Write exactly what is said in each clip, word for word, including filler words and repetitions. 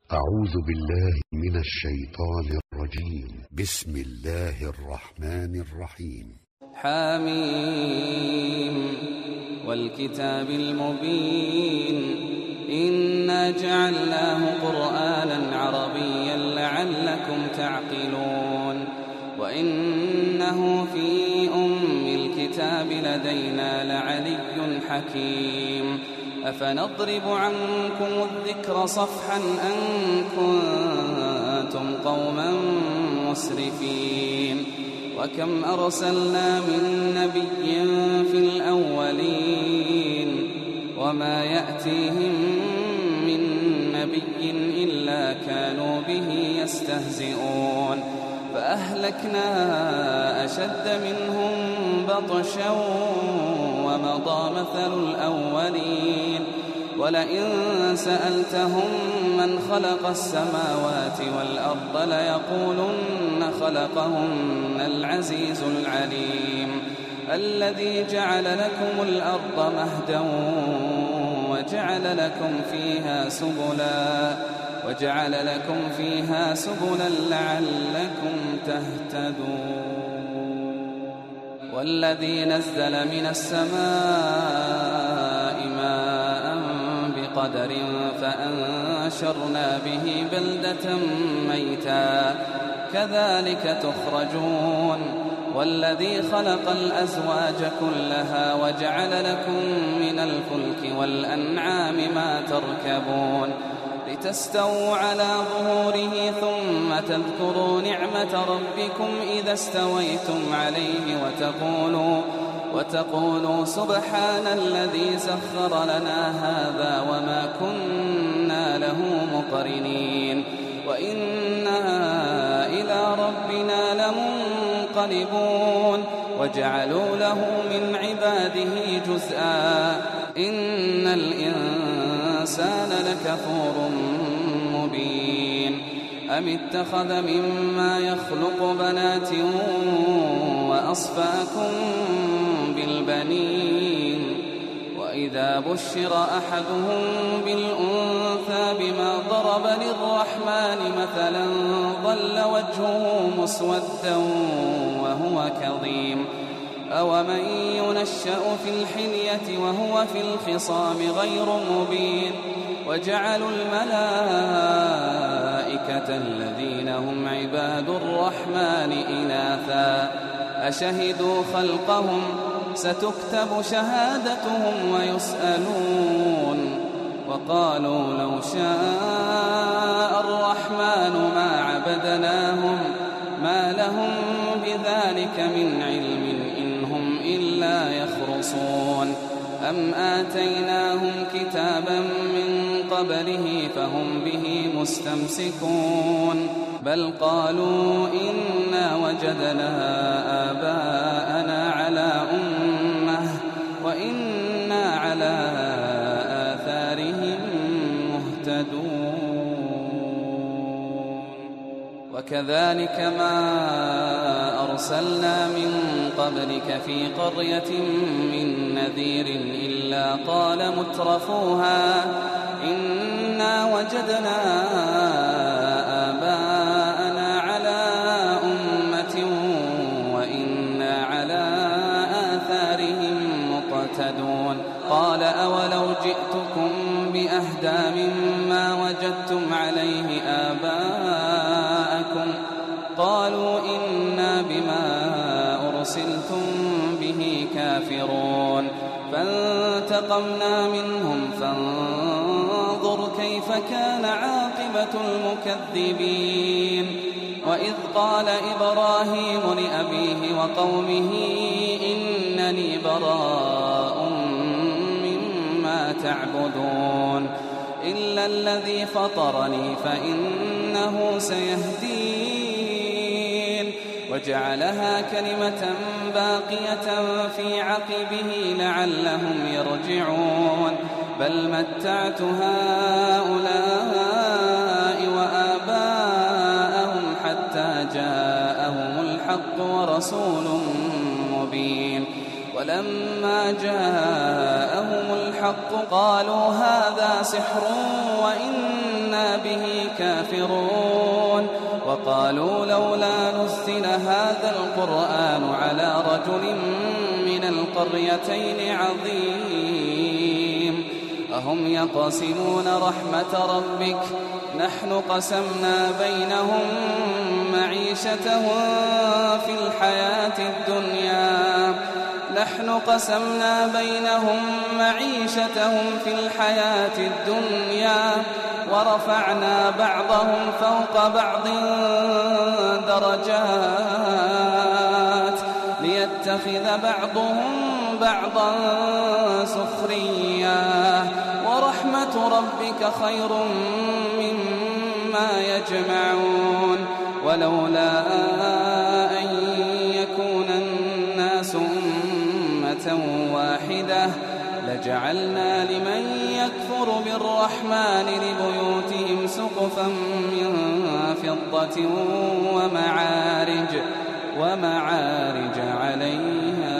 أعوذ بالله من الشيطان الرجيم. بسم الله الرحمن الرحيم. حاميم والكتاب المبين إنا جعلناه قرآنا عربيا لعلكم تعقلون وإنه في أم الكتاب لدينا لعلي حكيم أفنضرب عنكم الذكر صفحا أن كنتم قوما مسرفين وكم أرسلنا من نبي في الأولين وما يأتيهم من نبي إلا كانوا به يستهزئون فأهلكنا أشد منهم بطشا ومضى مثل الأولين ولئن سألتهم من خلق السماوات والأرض ليقولن خلقهن العزيز العليم الذي جعل لكم الأرض مهدا وجعل لكم فيها سبلا وجعل لكم فيها سبلا لعلكم تهتدون والذي نزل من السماء ماء بقدر فأنشرنا به بلدة ميتا كذلك تخرجون والذي خلق الأزواج كلها وجعل لكم من الفلك والأنعام ما تركبون لتستووا على ظهوره ثم تذكروا نعمة ربكم إذا استويتم عليه وتقولوا, وتقولوا سبحان الذي سخر لنا هذا وما كنا له مقرنين وإنا إلى ربنا لمنقلبون وجعلوا له من عباده جزءا إن الإنسان لكفور مبين أم اتخذ مما يخلق بنات وأصفاكم بالبنين وإذا بشر أحدهم بالأنثى بما ضرب للرحمن مثلا ظل وجهه مسودا وهو كظيم أومن ينشأ في الحلية وهو في الخصام غير مبين وجعلوا الملائكة الذين هم عباد الرحمن إناثا أشهدوا خلقهم ستكتب شهادتهم ويسألون وقالوا لو شاء الرحمن ما عبدناهم ما لهم بذلك من علم إن هم إلا يخرصون أم آتيناهم كتابا من قبله فهم به مستمسكون بل قالوا إنا وجدنا آباءنا على أمة وإنا على آثارهم مهتدون وكذلك ما أرسلنا من قبلك في قرية من نذير إلا قال مترفوها إنا وجدنا آباءنا على أمة وإنا على آثارهم مقتدون قال أولو جئتكم بأهدى مما وجدتم عليه آباءكم قالوا إنا بما أرسلتم به كافرون فانتقمنا منهم فانظر كيف كان عاقبة المكذبين وإذ قال إبراهيم لأبيه وقومه إنني براء مما تعبدون إلا الذي فطرني فإنه سيهدين وجعلها كلمة باقية في عقبه لعلهم يرجعون بل متعت هؤلاء وآباءهم حتى جاءهم الحق ورسول مبين ولما جاءهم الحق قالوا هذا سحر وإنا به الكافرون وقالوا لولا نزل هذا القرآن على رجل من القريتين عظيم أهم يقسمون رحمة ربك نحن قسمنا بينهم معيشتهم في الحياة الدنيا نحن قسمنا بينهم معيشتهم في الحياة الدنيا ورفعنا بعضهم فوق بعض درجات ليتخذ بعضهم بعضا سخريا ورحمة ربك خير مما يجمعون ولولا أن يكون الناس أمة واحدة لجعلنا لمن يكفر بالرحمن لبيوتهم سقفا من فضة ومعارج ومعارج عليها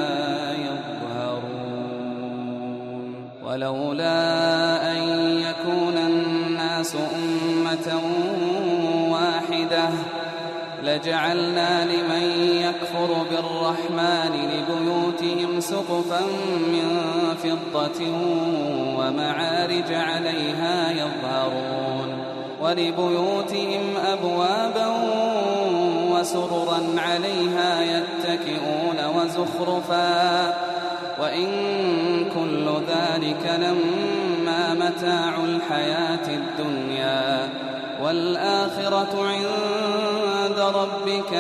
يظهرون ولولا أن يكون الناس أمة واحدة لجعلنا لمن يكفر بالرحمن لبيوتهم سقفا من فضة ومعارج عليها يظهرون ولبيوتهم أبوابا وسررا عليها يتكئون وزخرفا وإن كل ذلك لما متاع الحياة الدنيا والآخرة عند ربك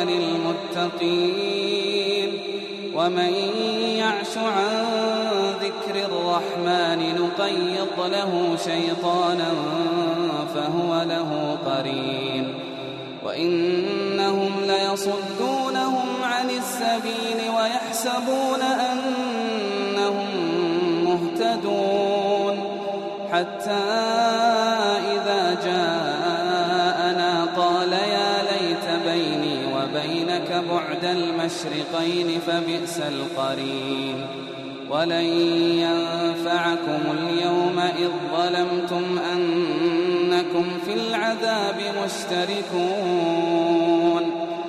للمتقين ومن يعش عن ذكر الرحمن نقيض له شيطانا فهو له قرين وإنهم ليصدونهم عن السبيل ويحسبون أنهم مهتدون حتى إذا جاءنا قال يا ليت بيني وبينك بعد المشرقين فبئس القرين ولن ينفعكم اليوم إذ ظلمتم أنكم في العذاب مشتركون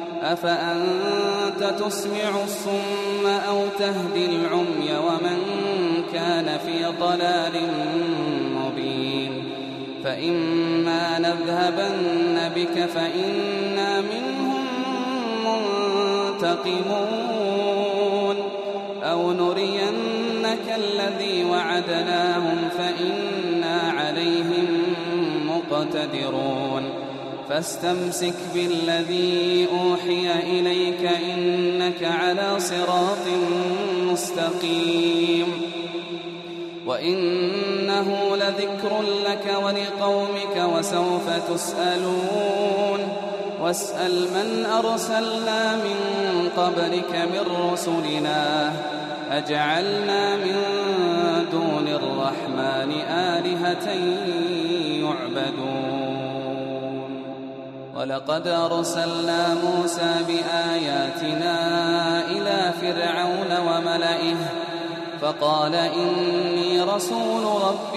أفأنت تسمع الصم أو تهدي العمي ومن كان في ضلال مبين فإما نذهبن بك فإنا منهم منتقمون أو نرينك الذي وعدناهم فإنا عليهم مقتدرون فاستمسك بالذي أوحي إليك إنك على صراط مستقيم وإنه لذكر لك ولقومك وسوف تسألون واسأل من أرسلنا من قبلك من رسلنا أجعلنا من دون الرحمن آلهة يعبدون ولقد أرسلنا موسى بآياتنا إلى فرعون وملئه فقال إني رسول رب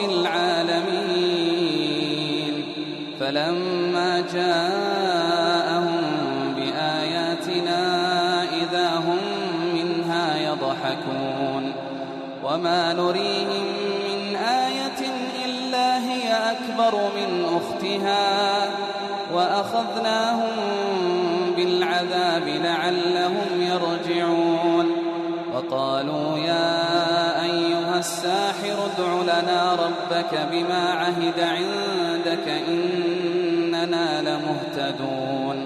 العالمين فلما جاءهم بآياتنا إذا هم منها يضحكون وما نريهم من آية إلا هي أكبر من أختها وأخذناهم بالعذاب لعلهم يرجعون وقالوا يا أيها الساحر ادع لنا ربك بما عهد عندك إننا لمهتدون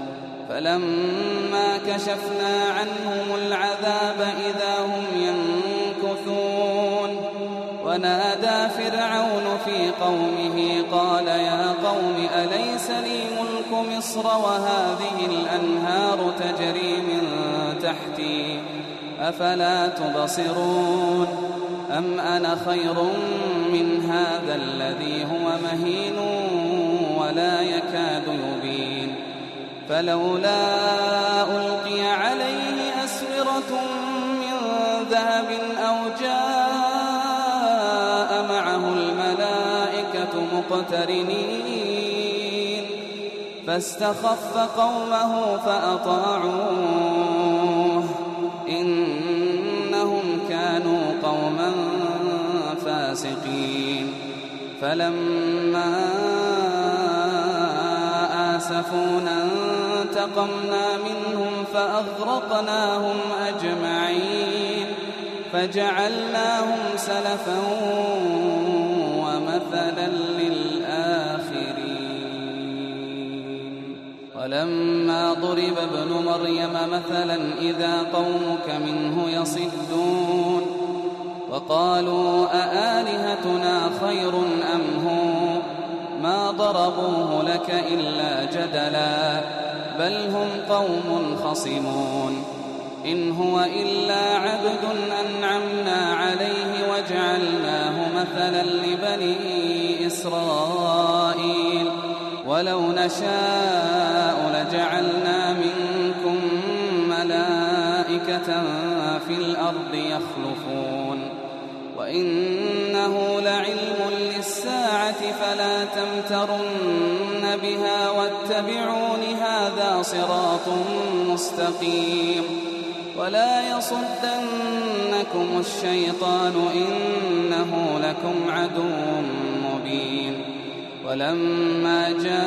فلما كشفنا عنهم العذاب إذا هم ينكثون ونادى فرعون في قومه قال يا قوم أليس لي ملك مصر وهذه الأنهار تجري من تحتي أفلا تبصرون أم أنا خير من هذا الذي هو مهين ولا يكاد يبين فلولا ألقي عليه أسورة من ذهب أو جاء معه الملائكة مقترنين فاستخف قومه فأطاعوه إنهم كانوا قوما فاسقين فلما آسفونا انتقمنا منهم فأغرقناهم أجمعين فجعلناهم سلفا ومثلا للآخرين ولما ضرب ابن مريم مثلا إذا قومك منه يصدون وقالوا أآلهتنا خير أم هو ما ضربوه لك إلا جدلا بل هم قوم خصمون إن هو إلا عبد أنعمنا عليه وجعلناه مثلا لبني إسرائيل ولو نشاء لجعلنا منكم ملائكة في الأرض يخلفون وإنه لعلم للساعة فلا تمترن بها واتبعون هذا صراط مستقيم ولا يصدنكم الشيطان إنه لكم عدو مبين ولما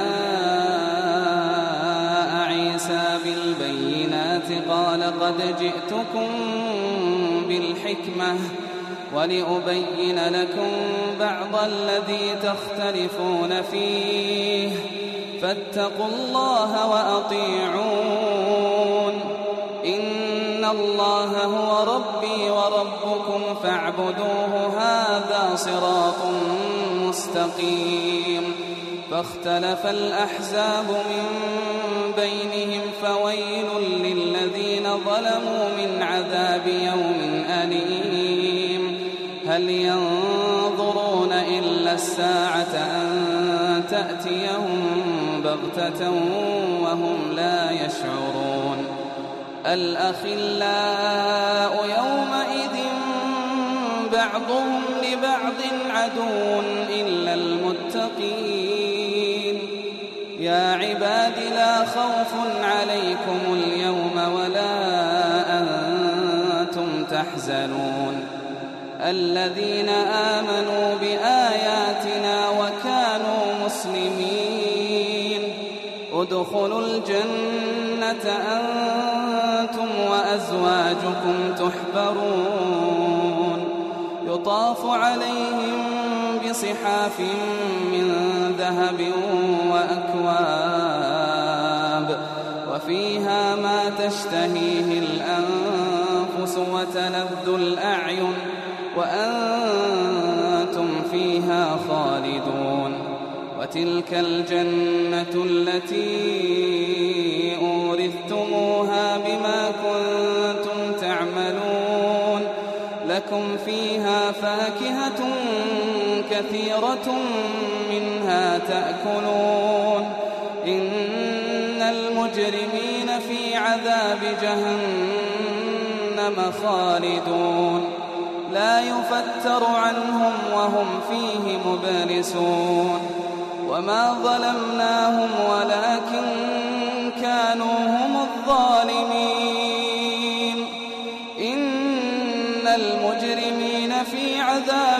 جاء عيسى بالبينات قال قد جئتكم بالحكمة ولأبين لكم بعض الذي تختلفون فيه فاتقوا الله وأطيعون إن الله هو ربي وربكم فاعبدوه هذا صراط مستقيم فاختلف الأحزاب من بينهم فويل للذين ظلموا من عذاب يوم أليم هل ينظرون إلا الساعة أن تأتيهم بغتة وهم لا يشعرون الأخلاء يومئذ بعضهم لبعض عدو إلا المتقين يا عباد لا خوف عليكم اليوم ولا أنتم تحزنون الذين آمنوا بآياتنا وكانوا مسلمين ادخلوا الجنة أنتم وأزواجكم تحبرون يطاف عليهم بصحاف من ذهب وأكواب وفيها ما تشتهيه الأنفس وتلذ الأعين وأنتم فيها خالدون وتلك الجنة التي أورثتموها بما كنتم تعملون لكم فيها فاكهة كثيرة منها تأكلون إن المجرمين في عذاب جهنم خالدون لا يفتر عنهم وهم فيه مبلسون وما ظلمناهم ولكن كانوا هم الظالمين إن المجرمين في عذاب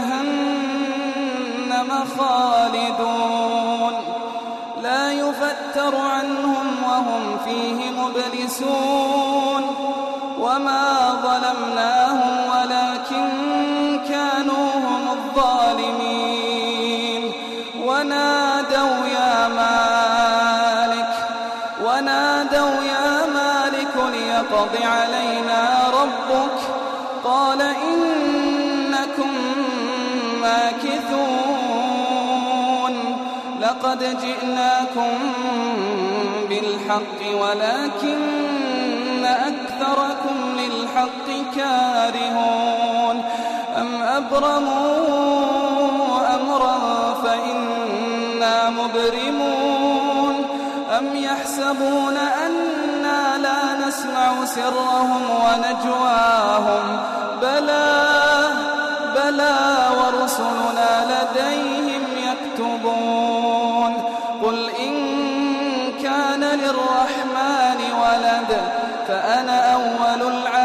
جهنم خالدون لا يفتر عنهم وهم فيه مبلسون وما ظلمناهم ولكن كانوا هم الظالمين ونادوا يا مالك ونادوا يا مالك ليقض علينا ربك قال إنكم ماكثون لقد جئناكم بالحق ولكن أكثركم للحق كارهون أم أبرموا أمرا فإنا مبرمون أم يحسبون أنا لا نسمع سرهم ونجواهم بلى بلى ورسلنا لديهم يكتبون قل إن للرحمن ولد فأنا أول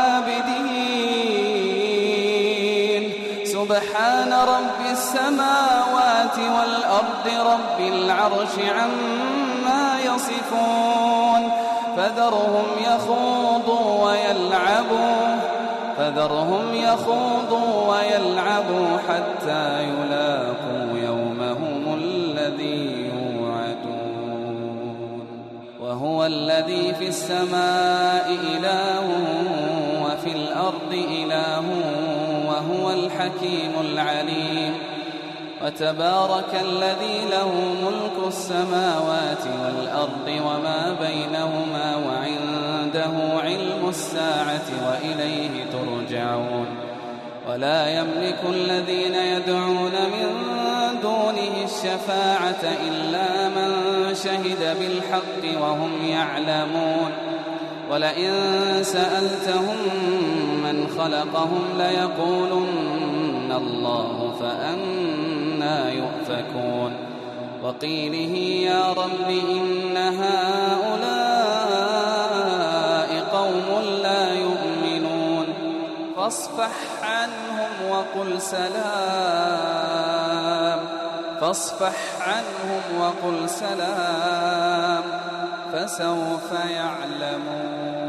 العابدين سبحان رب السماوات والأرض رب العرش عما يصفون فذرهم يخوضوا ويلعبوا فذرهم يخوضوا ويلعبوا حتى يلاقوا يومهم الذي يوعدون وهو الذي في السماء إله وفي الأرض إله وهو الحكيم العليم وتبارك الذي له ملك السماوات والأرض وما بينهما وعنده علم الساعة وإليه ترجعون ولا يملك الذين يدعون من دونه الشفاعة إلا من شهد بالحق وهم يعلمون ولئن سألتهم من خلقهم ليقولن الله فأنى يؤفكون وقيله يا رب إن هؤلاء قوم لا يؤمنون فاصفح عنهم وقل سلام فاصفح عنهم وقل سلام فسوف يعلمون